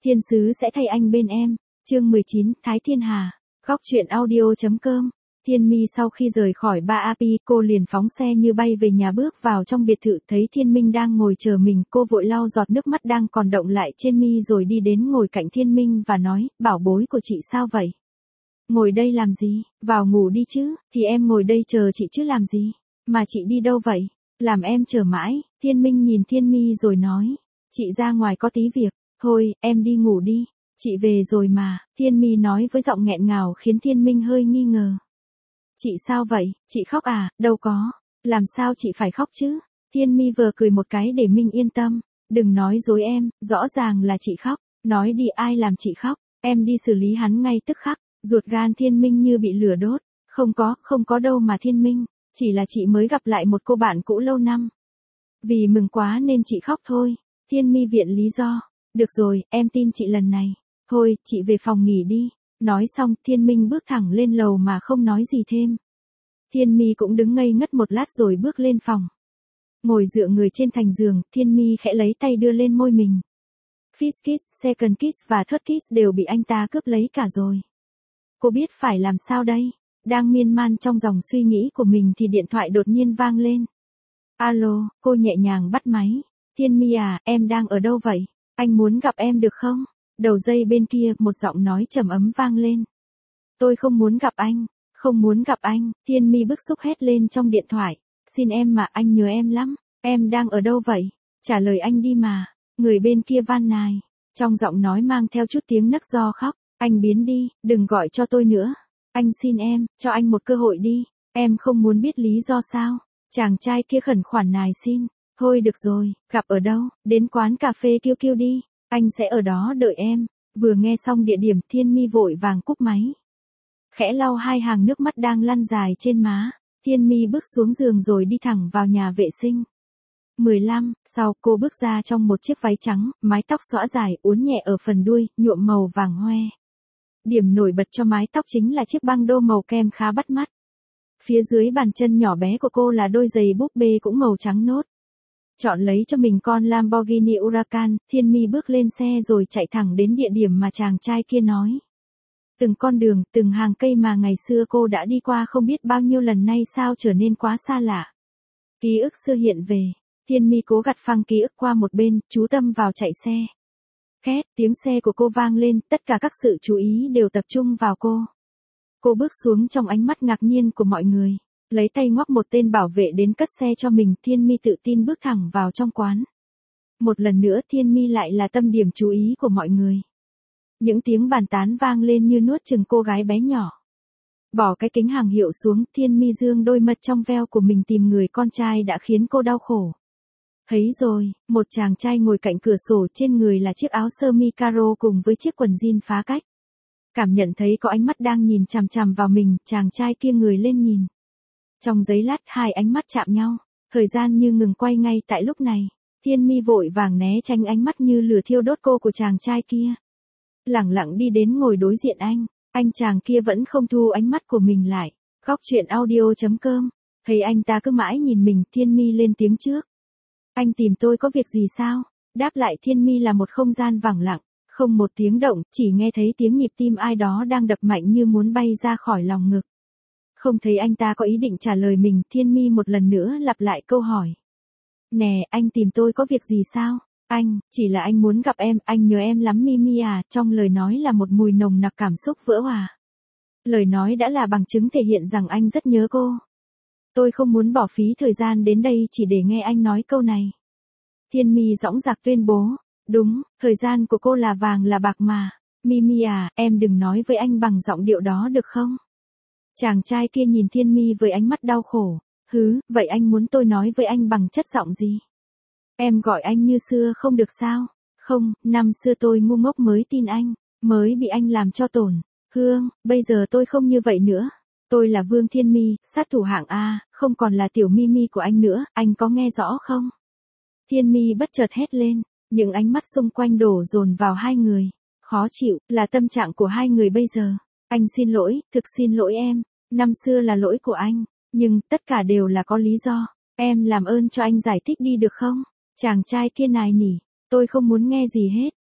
Thiên sứ sẽ thay anh bên em. Chương 19, Thái Thiên Hà. Góc truyện audio.com. Thiên Mi sau khi rời khỏi Ba Api, cô liền phóng xe như bay về nhà, bước vào trong biệt thự thấy Thiên Minh đang ngồi chờ mình, cô vội lau giọt nước mắt đang còn đọng lại trên mi rồi đi đến ngồi cạnh Thiên Minh và nói, bảo bối của chị sao vậy? Ngồi đây làm gì? Vào ngủ đi chứ, thì em ngồi đây chờ chị chứ làm gì? Mà chị đi đâu vậy? Làm em chờ mãi. Thiên Minh nhìn Thiên Mi rồi nói, chị ra ngoài có tí việc, thôi, em đi ngủ đi. Chị về rồi mà, Thiên Mi nói với giọng nghẹn ngào khiến Thiên Minh hơi nghi ngờ. Chị sao vậy, chị khóc à? Đâu có, làm sao chị phải khóc chứ? Thiên Mi vừa cười một cái để Minh yên tâm, đừng nói dối em, rõ ràng là chị khóc, nói đi ai làm chị khóc, em đi xử lý hắn ngay tức khắc. Ruột gan Thiên Minh như bị lửa đốt, không có đâu mà Thiên Minh, chỉ là chị mới gặp lại một cô bạn cũ lâu năm. Vì mừng quá nên chị khóc thôi. Thiên Mi viện lý do, được rồi, em tin chị lần này. Thôi, chị về phòng nghỉ đi. Nói xong, Thiên Minh bước thẳng lên lầu mà không nói gì thêm. Thiên Mi cũng đứng ngây ngất một lát rồi bước lên phòng. Ngồi dựa người trên thành giường, Thiên Mi khẽ lấy tay đưa lên môi mình. First kiss, second kiss và third kiss đều bị anh ta cướp lấy cả rồi. Cô biết phải làm sao đây? Đang miên man trong dòng suy nghĩ của mình thì điện thoại đột nhiên vang lên. Alo, cô nhẹ nhàng bắt máy. Thiên Mi à, em đang ở đâu vậy? Anh muốn gặp em được không? Đầu dây bên kia, một giọng nói trầm ấm vang lên. Tôi không muốn gặp anh, không muốn gặp anh. Thiên Mi bức xúc hét lên trong điện thoại. Xin em mà, anh nhớ em lắm. Em đang ở đâu vậy? Trả lời anh đi mà. Người bên kia van nài. Trong giọng nói mang theo chút tiếng nấc do khóc. Anh biến đi, đừng gọi cho tôi nữa. Anh xin em, cho anh một cơ hội đi. Em không muốn biết lý do sao. Chàng trai kia khẩn khoản nài xin. Thôi được rồi, gặp ở đâu? Đến quán cà phê Kiêu Kiêu đi. Anh sẽ ở đó đợi em. Vừa nghe xong địa điểm, Thiên Mi vội vàng cúp máy. Khẽ lau hai hàng nước mắt đang lăn dài trên má. Thiên Mi bước xuống giường rồi đi thẳng vào nhà vệ sinh. 15, sau cô bước ra trong một chiếc váy trắng, mái tóc xõa dài, uốn nhẹ ở phần đuôi, nhuộm màu vàng hoe. Điểm nổi bật cho mái tóc chính là chiếc băng đô màu kem khá bắt mắt. Phía dưới bàn chân nhỏ bé của cô là đôi giày búp bê cũng màu trắng nốt. Chọn lấy cho mình con Lamborghini Huracan, Thiên Mi bước lên xe rồi chạy thẳng đến địa điểm mà chàng trai kia nói. Từng con đường, từng hàng cây mà ngày xưa cô đã đi qua không biết bao nhiêu lần nay sao trở nên quá xa lạ. Ký ức xưa hiện về, Thiên Mi cố gạt phăng ký ức qua một bên, chú tâm vào chạy xe. Két, tiếng xe của cô vang lên, tất cả các sự chú ý đều tập trung vào cô. Cô bước xuống trong ánh mắt ngạc nhiên của mọi người, lấy tay ngoắc một tên bảo vệ đến cất xe cho mình. Thiên Mi tự tin bước thẳng vào trong quán. Một lần nữa Thiên Mi lại là tâm điểm chú ý của mọi người. Những tiếng bàn tán vang lên như nuốt chửng cô gái bé nhỏ. Bỏ cái kính hàng hiệu xuống, Thiên Mi dương đôi mắt trong veo của mình tìm người con trai đã khiến cô đau khổ. Thấy rồi, một chàng trai ngồi cạnh cửa sổ, trên người là chiếc áo sơ mi caro cùng với chiếc quần jean phá cách. Cảm nhận thấy có ánh mắt đang nhìn chằm chằm vào mình, chàng trai kia ngồi lên nhìn. Trong giây lát hai ánh mắt chạm nhau, thời gian như ngừng quay ngay tại lúc này. Thiên Mi vội vàng né tránh ánh mắt như lửa thiêu đốt cô của chàng trai kia. Lẳng lặng đi đến ngồi đối diện anh chàng kia vẫn không thu ánh mắt của mình lại. Góc truyện audio.com. Thấy anh ta cứ mãi nhìn mình, Thiên Mi lên tiếng trước. Anh tìm tôi có việc gì sao? Đáp lại Thiên Mi là một không gian vắng lặng, không một tiếng động, chỉ nghe thấy tiếng nhịp tim ai đó đang đập mạnh như muốn bay ra khỏi lòng ngực. Không thấy anh ta có ý định trả lời mình, Thiên Mi một lần nữa lặp lại câu hỏi. Nè, anh tìm tôi có việc gì sao? Anh, chỉ là anh muốn gặp em, anh nhớ em lắm Mimi à, trong lời nói là một mùi nồng nặc cảm xúc vỡ hòa. Lời nói đã là bằng chứng thể hiện rằng anh rất nhớ cô. Tôi không muốn bỏ phí thời gian đến đây chỉ để nghe anh nói câu này. Thiên Mi dõng dạc tuyên bố. Đúng, thời gian của cô là vàng là bạc mà. Mimi à, em đừng nói với anh bằng giọng điệu đó được không? Chàng trai kia nhìn Thiên Mi với ánh mắt đau khổ. Vậy anh muốn tôi nói với anh bằng chất giọng gì? Em gọi anh như xưa không được sao? Không, năm xưa tôi ngu ngốc mới tin anh, mới bị anh làm cho tổn. Bây giờ tôi không như vậy nữa. Tôi là Vương Thiên Mi, sát thủ hạng A, không còn là tiểu Mimi của anh nữa, anh có nghe rõ không? Thiên Mi bất chợt hét lên, những ánh mắt xung quanh đổ dồn vào hai người. Khó chịu, là tâm trạng của hai người bây giờ. Anh xin lỗi, thực xin lỗi em, năm xưa là lỗi của anh, nhưng tất cả đều là có lý do. Em làm ơn cho anh giải thích đi được không? Chàng trai kia nài nỉ, tôi không muốn nghe gì hết,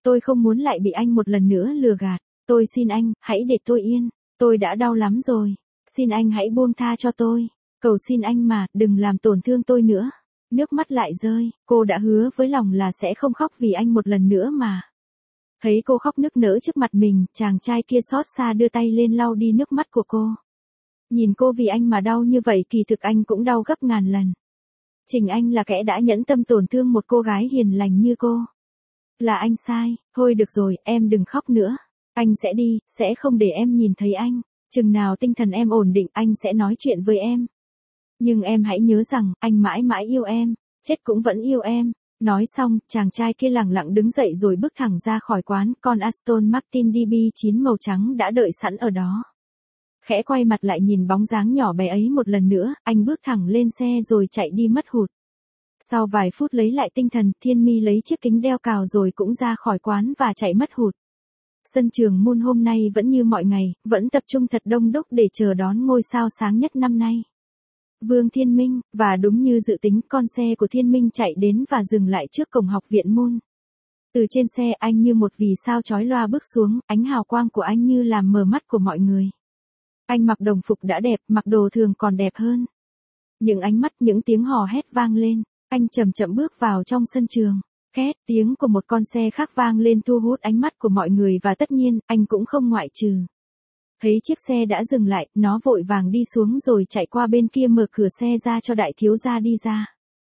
tôi không muốn lại bị anh một lần nữa lừa gạt. Tôi xin anh, hãy để tôi yên. Tôi đã đau lắm rồi. Xin anh hãy buông tha cho tôi. Cầu xin anh mà, đừng làm tổn thương tôi nữa. Nước mắt lại rơi, cô đã hứa với lòng là sẽ không khóc vì anh một lần nữa mà. Thấy cô khóc nức nở trước mặt mình, chàng trai kia xót xa đưa tay lên lau đi nước mắt của cô. Nhìn cô vì anh mà đau như vậy, kỳ thực anh cũng đau gấp ngàn lần. Chính anh là kẻ đã nhẫn tâm tổn thương một cô gái hiền lành như cô. Là anh sai, thôi được rồi, em đừng khóc nữa. Anh sẽ đi, sẽ không để em nhìn thấy anh. Chừng nào tinh thần em ổn định, anh sẽ nói chuyện với em. Nhưng em hãy nhớ rằng, anh mãi mãi yêu em, chết cũng vẫn yêu em. Nói xong, chàng trai kia lẳng lặng đứng dậy rồi bước thẳng ra khỏi quán, con Aston Martin DB9 màu trắng đã đợi sẵn ở đó. Khẽ quay mặt lại nhìn bóng dáng nhỏ bé ấy một lần nữa, anh bước thẳng lên xe rồi chạy đi mất hụt. Sau vài phút lấy lại tinh thần, Thiên Mi lấy chiếc kính đeo cào rồi cũng ra khỏi quán và chạy mất hụt. Sân trường Moon hôm nay vẫn như mọi ngày, vẫn tập trung thật đông đúc để chờ đón ngôi sao sáng nhất năm nay. Vương Thiên Minh, và đúng như dự tính, con xe của Thiên Minh chạy đến và dừng lại trước cổng học viện Moon. Từ trên xe anh như một vì sao chói loa bước xuống, ánh hào quang của anh như làm mờ mắt của mọi người. Anh mặc đồng phục đã đẹp, mặc đồ thường còn đẹp hơn. Những ánh mắt, những tiếng hò hét vang lên, anh chậm chậm bước vào trong sân trường. Két, tiếng của một con xe khác vang lên thu hút ánh mắt của mọi người và tất nhiên, anh cũng không ngoại trừ. Thấy chiếc xe đã dừng lại, nó vội vàng đi xuống rồi chạy qua bên kia mở cửa xe ra cho đại thiếu gia đi ra.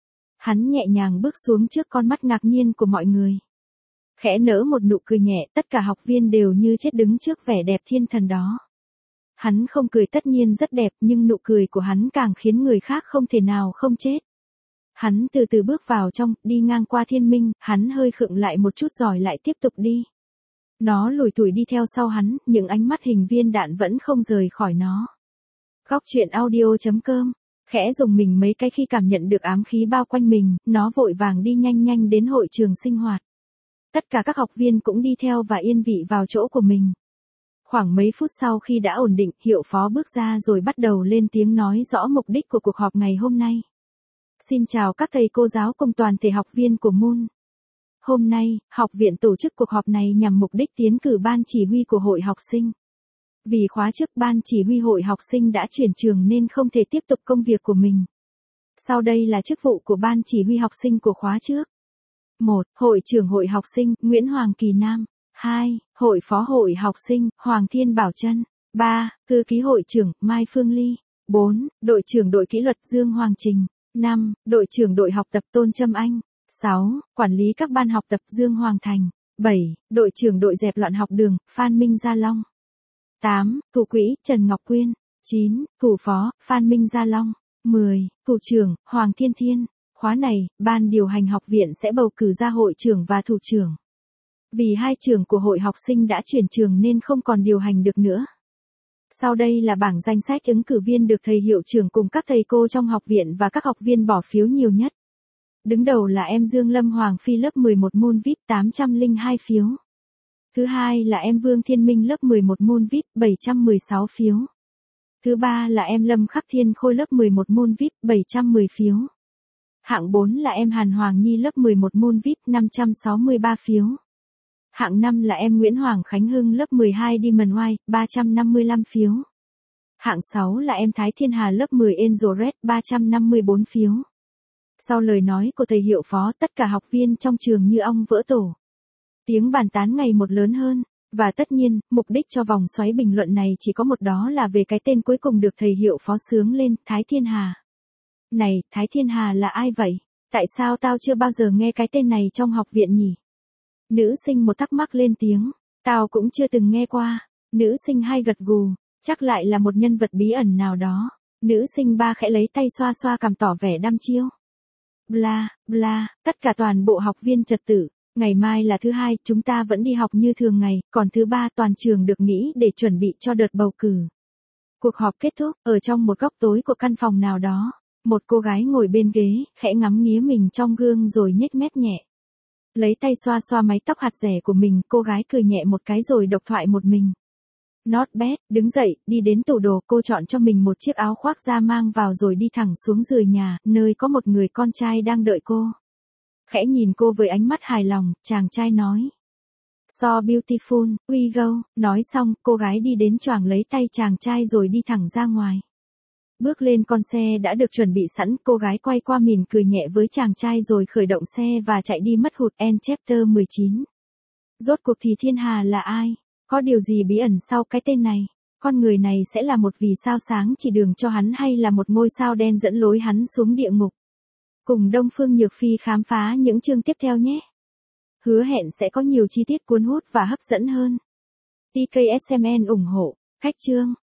Hắn nhẹ nhàng bước xuống trước con mắt ngạc nhiên của mọi người. Khẽ nở một nụ cười nhẹ, tất cả học viên đều như chết đứng trước vẻ đẹp thiên thần đó. Hắn không cười tất nhiên rất đẹp nhưng nụ cười của hắn càng khiến người khác không thể nào không chết. Hắn từ từ bước vào trong, đi ngang qua Thiên Minh, hắn hơi khựng lại một chút rồi lại tiếp tục đi. Nó lủi thủi đi theo sau hắn, những ánh mắt hình viên đạn vẫn không rời khỏi nó. Góc truyện audio.com, khẽ dùng mình mấy cái khi cảm nhận được ám khí bao quanh mình, nó vội vàng đi nhanh nhanh đến hội trường sinh hoạt. Tất cả các học viên cũng đi theo và yên vị vào chỗ của mình. Khoảng mấy phút sau khi đã ổn định, hiệu phó bước ra rồi bắt đầu lên tiếng nói rõ mục đích của cuộc họp ngày hôm nay. Xin chào các thầy cô giáo cùng toàn thể học viên của Moon. Hôm nay, học viện tổ chức cuộc họp này nhằm mục đích tiến cử ban chỉ huy của hội học sinh. Vì khóa trước ban chỉ huy hội học sinh đã chuyển trường nên không thể tiếp tục công việc của mình. Sau đây là chức vụ của ban chỉ huy học sinh của khóa trước. 1. Hội trưởng hội học sinh, Nguyễn Hoàng Kỳ Nam. 2. Hội phó hội học sinh, Hoàng Thiên Bảo Trân. 3. Thư ký hội trưởng, Mai Phương Ly. 4. Đội trưởng đội kỷ luật, Dương Hoàng Trình. 5. Đội trưởng đội học tập, Tôn Trâm Anh. 6. Quản lý các ban học tập, Dương Hoàng Thành. 7. Đội trưởng đội dẹp loạn học đường, Phan Minh Gia Long. 8. Thủ quỹ, Trần Ngọc Quyên. 9. Thủ phó, Phan Minh Gia Long. 10. Thủ trưởng, Hoàng Thiên Thiên. Khóa này, ban điều hành học viện sẽ bầu cử ra hội trưởng và thủ trưởng. Vì hai trưởng của hội học sinh đã chuyển trường nên không còn điều hành được nữa. Sau đây là bảng danh sách ứng cử viên được thầy hiệu trưởng cùng các thầy cô trong học viện và các học viên bỏ phiếu nhiều nhất. Đứng đầu là em Dương Lâm Hoàng Phi lớp 11 môn VIP 802 phiếu. Thứ hai là em Vương Thiên Minh lớp 11 môn VIP 716 phiếu. Thứ ba là em Lâm Khắc Thiên Khôi lớp 11 môn VIP 710 phiếu. Hạng 4 là em Hàn Hoàng Nhi lớp 11 môn VIP 563 phiếu. Hạng 5 là em Nguyễn Hoàng Khánh Hưng lớp 12 Diamond White 355 phiếu. Hạng 6 là em Thái Thiên Hà lớp 10 Angel Red 354 phiếu. Sau lời nói của thầy hiệu phó, tất cả học viên trong trường như ong vỡ tổ. Tiếng bàn tán ngày một lớn hơn, và tất nhiên, mục đích cho vòng xoáy bình luận này chỉ có một, đó là về cái tên cuối cùng được thầy hiệu phó xướng lên, Thái Thiên Hà. Này, Thái Thiên Hà là ai vậy? Tại sao tao chưa bao giờ nghe cái tên này trong học viện nhỉ? Nữ sinh một thắc mắc lên tiếng, tao cũng chưa từng nghe qua. Nữ sinh hai gật gù, chắc lại là một nhân vật bí ẩn nào đó. Nữ sinh ba khẽ lấy tay xoa xoa cằm tỏ vẻ đăm chiêu. Bla, bla, tất cả toàn bộ học viên trật tự. Ngày mai là thứ hai, chúng ta vẫn đi học như thường ngày, còn thứ ba toàn trường được nghỉ để chuẩn bị cho đợt bầu cử. Cuộc họp kết thúc, ở trong một góc tối của căn phòng nào đó, một cô gái ngồi bên ghế, khẽ ngắm nghía mình trong gương rồi nhếch mép nhẹ. Lấy tay xoa xoa mái tóc hạt rẻ của mình, cô gái cười nhẹ một cái rồi độc thoại một mình. Not bad, đứng dậy, đi đến tủ đồ, cô chọn cho mình một chiếc áo khoác da mang vào rồi đi thẳng xuống giường nhà, nơi có một người con trai đang đợi cô. Khẽ nhìn cô với ánh mắt hài lòng, chàng trai nói. So beautiful, we go, nói xong, cô gái đi đến choàng lấy tay chàng trai rồi đi thẳng ra ngoài. Bước lên con xe đã được chuẩn bị sẵn, cô gái quay qua mỉm cười nhẹ với chàng trai rồi khởi động xe và chạy đi mất hụt. End chapter 19. Rốt cuộc thì Thiên Hà là ai? Có điều gì bí ẩn sau cái tên này? Con người này sẽ là một vì sao sáng chỉ đường cho hắn hay là một ngôi sao đen dẫn lối hắn xuống địa ngục? Cùng Đông Phương Nhược Phi khám phá những chương tiếp theo nhé. Hứa hẹn sẽ có nhiều chi tiết cuốn hút và hấp dẫn hơn. TKSMN ủng hộ. Khách chương.